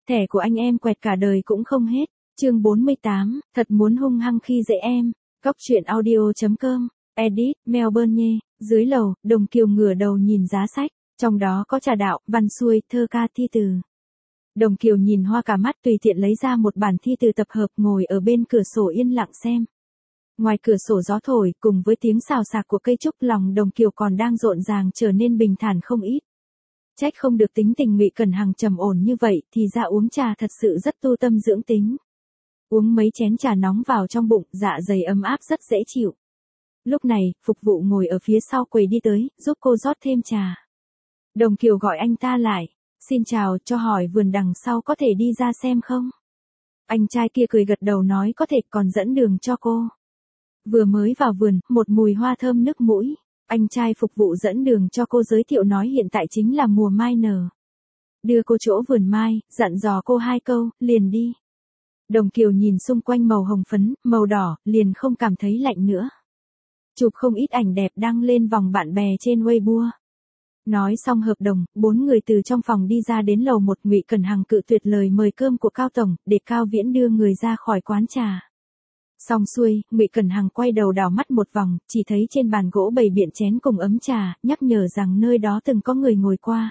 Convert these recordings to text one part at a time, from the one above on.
thẻ của anh em quẹt cả đời cũng không hết. Chương 48, thật muốn hung hăng khi dễ em. Góc truyện audio.com. Edit, Melbourne. Dưới lầu, Đồng Kiều ngửa đầu nhìn giá sách, trong đó có trà đạo, văn xuôi, thơ ca, thi từ. Đồng Kiều nhìn hoa cả mắt, tùy tiện lấy ra một bản thi từ tập hợp, ngồi ở bên cửa sổ yên lặng xem. Ngoài cửa sổ gió thổi, cùng với tiếng xào xạc của cây trúc, lòng Đồng Kiều còn đang rộn ràng trở nên bình thản không ít. Trách không được tính tình Ngụy Cẩn Hằng trầm ổn như vậy, thì ra uống trà thật sự rất tu tâm dưỡng tính. Uống mấy chén trà nóng vào trong bụng, dạ dày ấm áp rất dễ chịu. Lúc này, phục vụ ngồi ở phía sau quầy đi tới, giúp cô rót thêm trà. Đồng Kiều gọi anh ta lại. Xin chào, cho hỏi vườn đằng sau có thể đi ra xem không? Anh trai kia cười gật đầu nói có thể, còn dẫn đường cho cô. Vừa mới vào vườn, một mùi hoa thơm nức mũi. Anh trai phục vụ dẫn đường cho cô, giới thiệu nói hiện tại chính là mùa mai nở. Đưa cô chỗ vườn mai, dặn dò cô 2 câu, liền đi. Đồng Kiều nhìn xung quanh màu hồng phấn, màu đỏ, liền không cảm thấy lạnh nữa. Chụp không ít ảnh đẹp đăng lên vòng bạn bè trên Weibo. Nói xong hợp đồng, 4 người từ trong phòng đi ra đến lầu 1. Ngụy Cẩn Hằng cự tuyệt lời mời cơm của Cao tổng, để Cao Viễn đưa người ra khỏi quán trà. Xong xuôi, Ngụy Cẩn Hằng quay đầu đảo mắt một vòng, chỉ thấy trên bàn gỗ bày biện chén cùng ấm trà, nhắc nhở rằng nơi đó từng có người ngồi qua.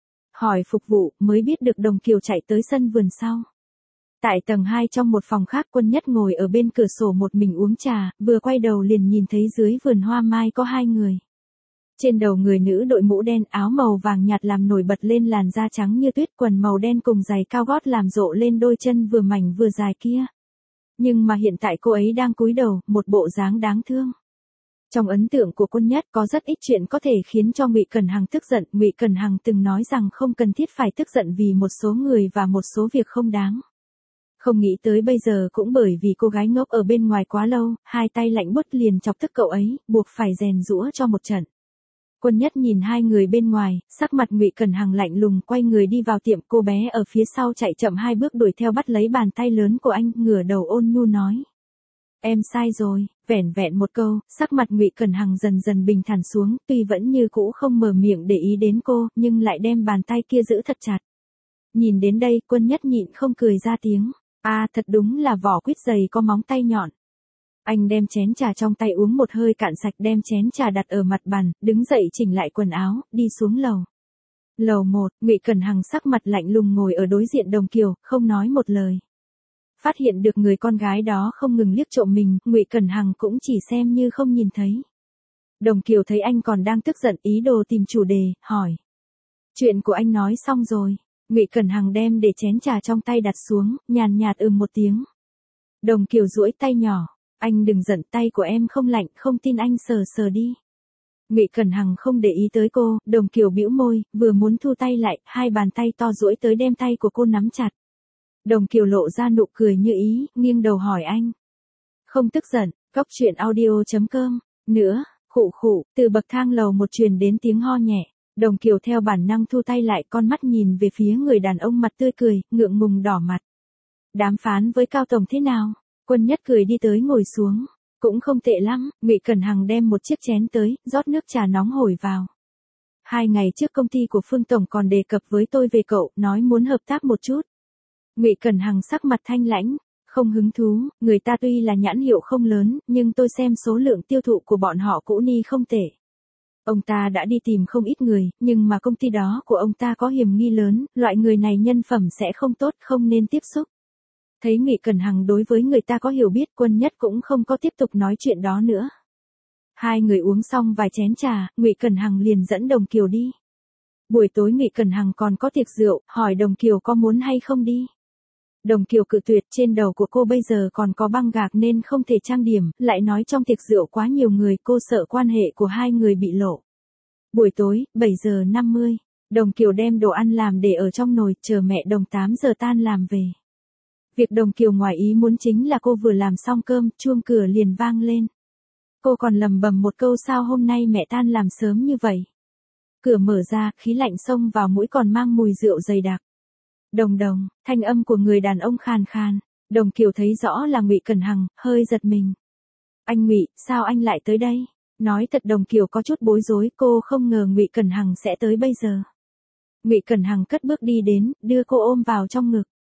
Hỏi phục vụ, mới biết được Đồng Kiều chạy tới sân vườn sau. Tại tầng 2 trong một phòng khác, Quân Nhất ngồi ở bên cửa sổ một mình uống trà, vừa quay đầu liền nhìn thấy dưới vườn hoa mai có 2 người. Trên đầu người nữ đội mũ đen, áo màu vàng nhạt làm nổi bật lên làn da trắng như tuyết, quần màu đen cùng giày cao gót làm rộ lên đôi chân vừa mảnh vừa dài kia. Nhưng mà hiện tại cô ấy đang cúi đầu, một bộ dáng đáng thương. Trong ấn tượng của Quân Nhất có rất ít chuyện có thể khiến cho Ngụy Cẩn Hằng tức giận. Ngụy Cẩn Hằng từng nói rằng không cần thiết phải tức giận vì một số người và một số việc không đáng. Không nghĩ tới bây giờ cũng bởi vì cô gái ngốc ở bên ngoài quá lâu, 2 tay lạnh buốt liền chọc tức cậu ấy, buộc phải rèn giũa cho một trận. Quân Nhất nhìn 2 người bên ngoài, sắc mặt Ngụy Cẩn Hằng lạnh lùng, quay người đi vào tiệm. Cô bé ở phía sau chạy chậm 2 bước đuổi theo, bắt lấy bàn tay lớn của anh, ngửa đầu ôn nhu nói. Em sai rồi. Vẻn vẹn một câu, sắc mặt Ngụy Cẩn Hằng dần dần bình thản xuống, tuy vẫn như cũ không mở miệng để ý đến cô, nhưng lại đem bàn tay kia giữ thật chặt. Nhìn đến đây, Quân Nhất nhịn không cười ra tiếng. Thật đúng là vỏ quýt dày có móng tay nhọn. Anh đem chén trà trong tay uống một hơi cạn sạch, đem chén trà đặt ở mặt bàn, đứng dậy chỉnh lại quần áo, đi xuống lầu. Lầu 1, Ngụy Cẩn Hằng sắc mặt lạnh lùng ngồi ở đối diện Đồng Kiều, không nói một lời. Phát hiện được người con gái đó không ngừng liếc trộm mình, Ngụy Cẩn Hằng cũng chỉ xem như không nhìn thấy. Đồng Kiều thấy anh còn đang tức giận, ý đồ tìm chủ đề, hỏi. Chuyện của anh nói xong rồi. Ngụy Cẩn Hằng đem để chén trà trong tay đặt xuống, nhàn nhạt một tiếng. Đồng Kiều duỗi tay nhỏ. Anh đừng giận, tay của em không lạnh, không tin anh sờ sờ đi. Ngụy Cẩn Hằng không để ý tới cô, Đồng Kiều bĩu môi, vừa muốn thu tay lại, 2 bàn tay to duỗi tới đem tay của cô nắm chặt. Đồng Kiều lộ ra nụ cười như ý, nghiêng đầu hỏi anh. Không tức giận. Góc truyện audio.com. Nữa, khụ khụ, từ bậc thang lầu 1 truyền đến tiếng ho nhẹ. Đồng Kiều theo bản năng thu tay lại, con mắt nhìn về phía người đàn ông mặt tươi cười, ngượng ngùng đỏ mặt. Đàm phán với Cao tổng thế nào? Quân Nhất cười đi tới ngồi xuống. Cũng không tệ lắm. Ngụy Cẩn Hằng đem một chiếc chén tới, rót nước trà nóng hổi vào. 2 ngày trước công ty của Phương tổng còn đề cập với tôi về cậu, nói muốn hợp tác một chút. Ngụy Cẩn Hằng sắc mặt thanh lãnh, không hứng thú. Người ta tuy là nhãn hiệu không lớn, nhưng tôi xem số lượng tiêu thụ của bọn họ cũ ni không tệ. Ông ta đã đi tìm không ít người, nhưng mà công ty đó của ông ta có hiểm nghi lớn, loại người này nhân phẩm sẽ không tốt, không nên tiếp xúc. Thấy Ngụy Cẩn Hằng đối với người ta có hiểu biết, Quân Nhất cũng không có tiếp tục nói chuyện đó nữa. 2 người uống xong vài chén trà, Ngụy Cẩn Hằng liền dẫn Đồng Kiều đi. Buổi tối Ngụy Cẩn Hằng còn có tiệc rượu, hỏi Đồng Kiều có muốn hay không đi. Đồng Kiều cự tuyệt, trên đầu của cô bây giờ còn có băng gạc nên không thể trang điểm, lại nói trong tiệc rượu quá nhiều người, cô sợ quan hệ của 2 người bị lộ. Buổi tối, 7 giờ 50, Đồng Kiều đem đồ ăn làm để ở trong nồi, chờ mẹ Đồng 8 giờ tan làm về. Việc Đồng Kiều ngoài ý muốn chính là cô vừa làm xong cơm, chuông cửa liền vang lên. Cô còn lầm bầm một câu sao hôm nay mẹ tan làm sớm như vậy. Cửa mở ra, khí lạnh xông vào mũi còn mang mùi rượu dày đặc. Đồng Đồng, thanh âm của người đàn ông khàn khàn. Đồng Kiều thấy rõ là Ngụy Cẩn Hằng, hơi giật mình. Anh Ngụy, sao anh lại tới đây? Nói thật Đồng Kiều có chút bối rối, cô không ngờ Ngụy Cẩn Hằng sẽ tới bây giờ. Ngụy Cẩn Hằng cất bước đi đến, đưa cô ôm vào trong ngực.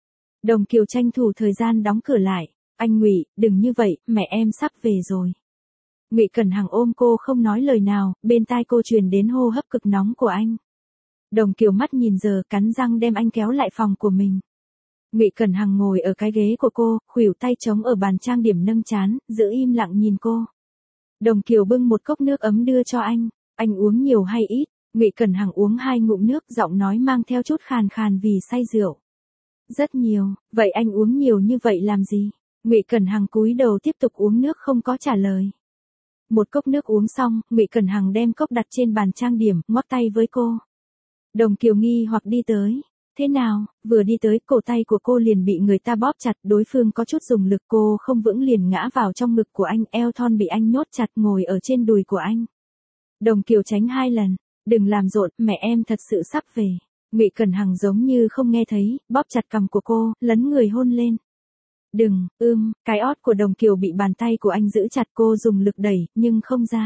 Đồng Kiều tranh thủ thời gian đóng cửa lại. Anh Ngụy, đừng như vậy, mẹ em sắp về rồi. Ngụy Cẩn Hằng ôm cô không nói lời nào, bên tai cô truyền đến hô hấp cực nóng của anh. Đồng Kiều mắt nhìn giờ, cắn răng đem anh kéo lại phòng của mình. Ngụy Cẩn Hằng ngồi ở cái ghế của cô, khuỷu tay trống ở bàn trang điểm nâng trán, giữ im lặng nhìn cô. Đồng Kiều bưng một cốc nước ấm đưa cho anh uống nhiều hay ít? Ngụy Cẩn Hằng uống 2 ngụm nước, giọng nói mang theo chút khàn khàn vì say rượu. Rất nhiều, vậy anh uống nhiều như vậy làm gì? Ngụy Cẩn Hằng cúi đầu tiếp tục uống nước không có trả lời. Một cốc nước uống xong, Ngụy Cẩn Hằng đem cốc đặt trên bàn trang điểm, ngoắc tay với cô. Đồng Kiều nghi hoặc đi tới. Thế nào, vừa đi tới, cổ tay của cô liền bị người ta bóp chặt, đối phương có chút dùng lực, cô không vững liền ngã vào trong ngực của anh, eo thon bị anh nhốt chặt ngồi ở trên đùi của anh. Đồng Kiều tránh 2 lần, đừng làm rộn, mẹ em thật sự sắp về. Ngụy Cẩn Hằng giống như không nghe thấy, bóp chặt cằm của cô, lấn người hôn lên. Đừng, cái ót của Đồng Kiều bị bàn tay của anh giữ chặt, cô dùng lực đẩy, nhưng không ra.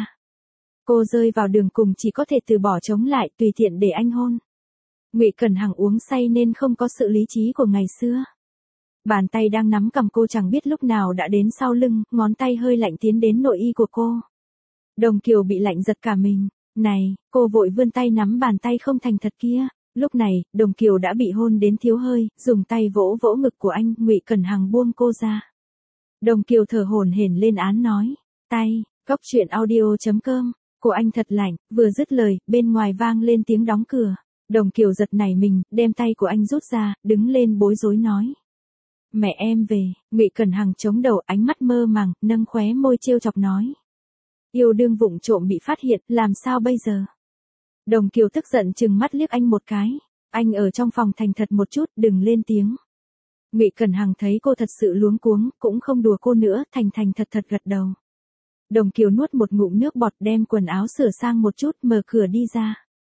Cô rơi vào đường cùng, chỉ có thể từ bỏ chống lại, tùy tiện để anh hôn. Ngụy Cẩn Hằng uống say nên không có sự lý trí của ngày xưa. Bàn tay đang nắm cằm cô chẳng biết lúc nào đã đến sau lưng, ngón tay hơi lạnh tiến đến nội y của cô. Đồng Kiều bị lạnh giật cả mình. Này, cô vội vươn tay nắm bàn tay không thành thật kia. Lúc này, Đồng Kiều đã bị hôn đến thiếu hơi, dùng tay vỗ vỗ ngực của anh, Ngụy Cẩn Hằng buông cô ra. Đồng Kiều thở hổn hển lên án nói. Cóc truyện audio.com, của anh thật lạnh, vừa dứt lời, bên ngoài vang lên tiếng đóng cửa. Đồng Kiều giật nảy mình, đem tay của anh rút ra, đứng lên bối rối nói. Mẹ em về. Ngụy Cẩn Hằng chống đầu, ánh mắt mơ màng, nâng khóe môi trêu chọc nói. Yêu đương vụng trộm bị phát hiện, làm sao bây giờ? Đồng Kiều tức giận trừng mắt liếc anh một cái. Anh ở trong phòng thành thật một chút, đừng lên tiếng. Ngụy Cẩn Hằng thấy cô thật sự luống cuống, cũng không đùa cô nữa, thành thật gật đầu. Đồng Kiều nuốt một ngụm nước bọt, đem quần áo sửa sang một chút, mở cửa đi ra.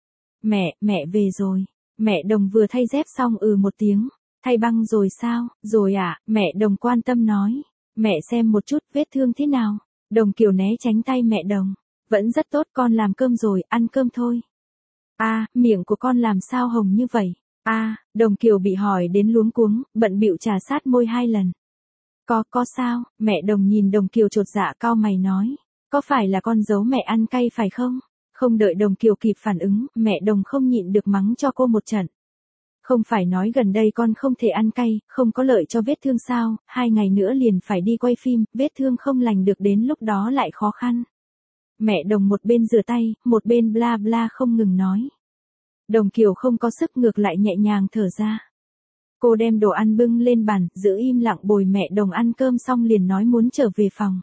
Mẹ về rồi. Mẹ Đồng vừa thay dép xong một tiếng. Thay băng rồi sao? Rồi à, mẹ Đồng quan tâm nói. Mẹ xem một chút, vết thương thế nào? Đồng Kiều né tránh tay mẹ Đồng. Vẫn rất tốt, con làm cơm rồi, ăn cơm thôi. Miệng của con làm sao hồng như vậy? Đồng Kiều bị hỏi đến luống cuống, bận bịu trà sát môi 2 lần. Có sao? Mẹ Đồng nhìn Đồng Kiều chột dạ cau mày nói. Có phải là con giấu mẹ ăn cay phải không? Không đợi Đồng Kiều kịp phản ứng, mẹ Đồng không nhịn được mắng cho cô một trận. Không phải nói gần đây con không thể ăn cay, không có lợi cho vết thương sao, 2 ngày nữa liền phải đi quay phim, vết thương không lành được đến lúc đó lại khó khăn. Mẹ Đồng một bên rửa tay, một bên bla bla không ngừng nói. Đồng Kiều không có sức, ngược lại nhẹ nhàng thở ra. Cô đem đồ ăn bưng lên bàn, giữ im lặng bồi mẹ Đồng ăn cơm xong liền nói muốn trở về phòng.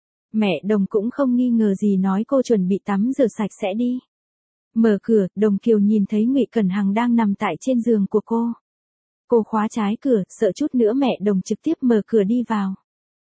Mẹ Đồng cũng không nghi ngờ gì, nói cô chuẩn bị tắm rửa sạch sẽ đi. Mở cửa, Đồng Kiều nhìn thấy Ngụy Cẩn Hằng đang nằm tại trên giường của cô. Cô khóa trái cửa, sợ chút nữa mẹ Đồng trực tiếp mở cửa đi vào.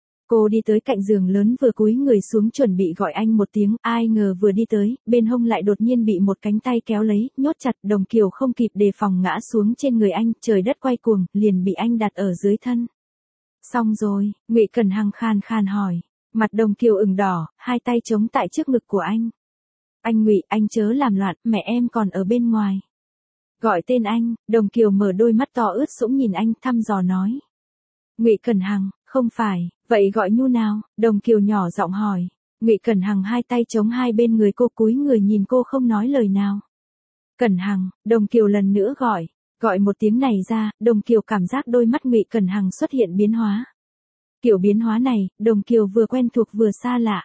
Cô đi tới cạnh giường lớn, vừa cúi người xuống chuẩn bị gọi anh một tiếng, ai ngờ vừa đi tới, bên hông lại đột nhiên bị một cánh tay kéo lấy, nhốt chặt. Đồng Kiều không kịp đề phòng ngã xuống trên người anh, trời đất quay cuồng, liền bị anh đặt ở dưới thân. Xong rồi, Ngụy Cẩn Hằng khàn khàn hỏi. Mặt Đồng Kiều ửng đỏ, 2 tay chống tại trước ngực của anh. Anh Ngụy, anh chớ làm loạn, mẹ em còn ở bên ngoài. Gọi tên anh. Đồng Kiều mở đôi mắt to ướt sũng nhìn anh, thăm dò nói. Ngụy Cẩn Hằng, không phải, vậy gọi Nhu nào? Đồng Kiều nhỏ giọng hỏi. Ngụy Cẩn Hằng 2 tay chống hai bên người cô, cúi người nhìn cô không nói lời nào. Cẩn Hằng. Đồng Kiều lần nữa gọi một tiếng này ra, Đồng Kiều cảm giác đôi mắt Ngụy Cẩn Hằng xuất hiện biến hóa. Kiểu biến hóa này, Đồng Kiều vừa quen thuộc vừa xa lạ.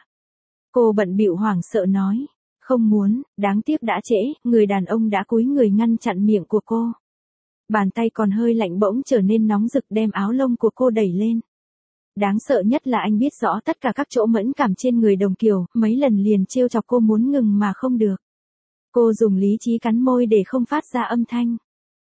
Cô bận bịu hoảng sợ nói. Không muốn, đáng tiếc đã trễ, người đàn ông đã cúi người ngăn chặn miệng của cô. Bàn tay còn hơi lạnh bỗng trở nên nóng rực, đem áo lông của cô đẩy lên. Đáng sợ nhất là anh biết rõ tất cả các chỗ mẫn cảm trên người Đồng Kiều, mấy lần liền trêu chọc cô muốn ngừng mà không được. Cô dùng lý trí cắn môi để không phát ra âm thanh.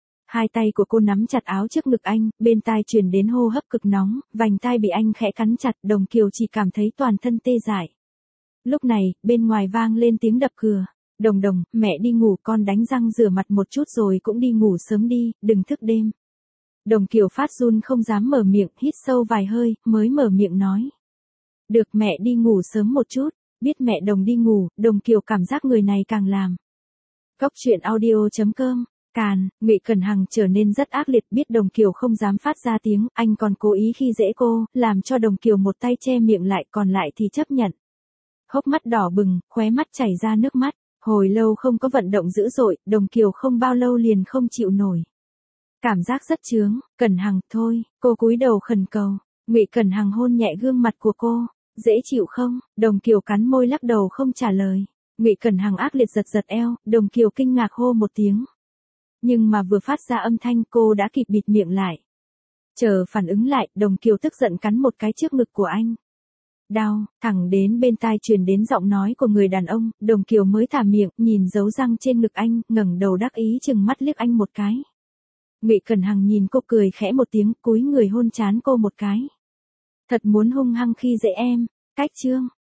2 tay của cô nắm chặt áo trước ngực anh, bên tai truyền đến hô hấp cực nóng, vành tai bị anh khẽ cắn chặt, Đồng Kiều chỉ cảm thấy toàn thân tê dại. Lúc này, bên ngoài vang lên tiếng đập cửa. Đồng, mẹ đi ngủ, con đánh răng rửa mặt một chút rồi cũng đi ngủ sớm đi, đừng thức đêm. Đồng Kiều phát run không dám mở miệng, hít sâu vài hơi, mới mở miệng nói. Được, mẹ đi ngủ sớm một chút. Biết mẹ Đồng đi ngủ, Đồng Kiều cảm giác người này càng làm. Cóc truyện audio.com Càn, Ngụy Cẩn Hằng trở nên rất ác liệt, biết Đồng Kiều không dám phát ra tiếng, anh còn cố ý khi dễ cô, làm cho Đồng Kiều một tay che miệng lại, còn lại thì chấp nhận. Hốc mắt đỏ bừng, khóe mắt chảy ra nước mắt, hồi lâu không có vận động dữ dội, Đồng Kiều không bao lâu liền không chịu nổi. Cảm giác rất chướng, Cẩn Hằng, thôi, cô cúi đầu khẩn cầu. Ngụy Cẩn Hằng hôn nhẹ gương mặt của cô, dễ chịu không? Đồng Kiều cắn môi lắc đầu không trả lời. Ngụy Cẩn Hằng ác liệt giật giật eo, Đồng Kiều kinh ngạc hô một tiếng. Nhưng mà vừa phát ra âm thanh cô đã kịp bịt miệng lại. Chờ phản ứng lại, Đồng Kiều tức giận cắn một cái trước ngực của anh. Đau, thẳng đến bên tai truyền đến giọng nói của người đàn ông, Đồng Kiều mới thả miệng, nhìn dấu răng trên ngực anh, ngẩng đầu đắc ý chừng mắt liếc anh một cái. Ngụy Cẩn Hằng nhìn cô cười khẽ một tiếng, cúi người hôn trán cô một cái. Thật muốn hung hăng khi dễ em, cách chương.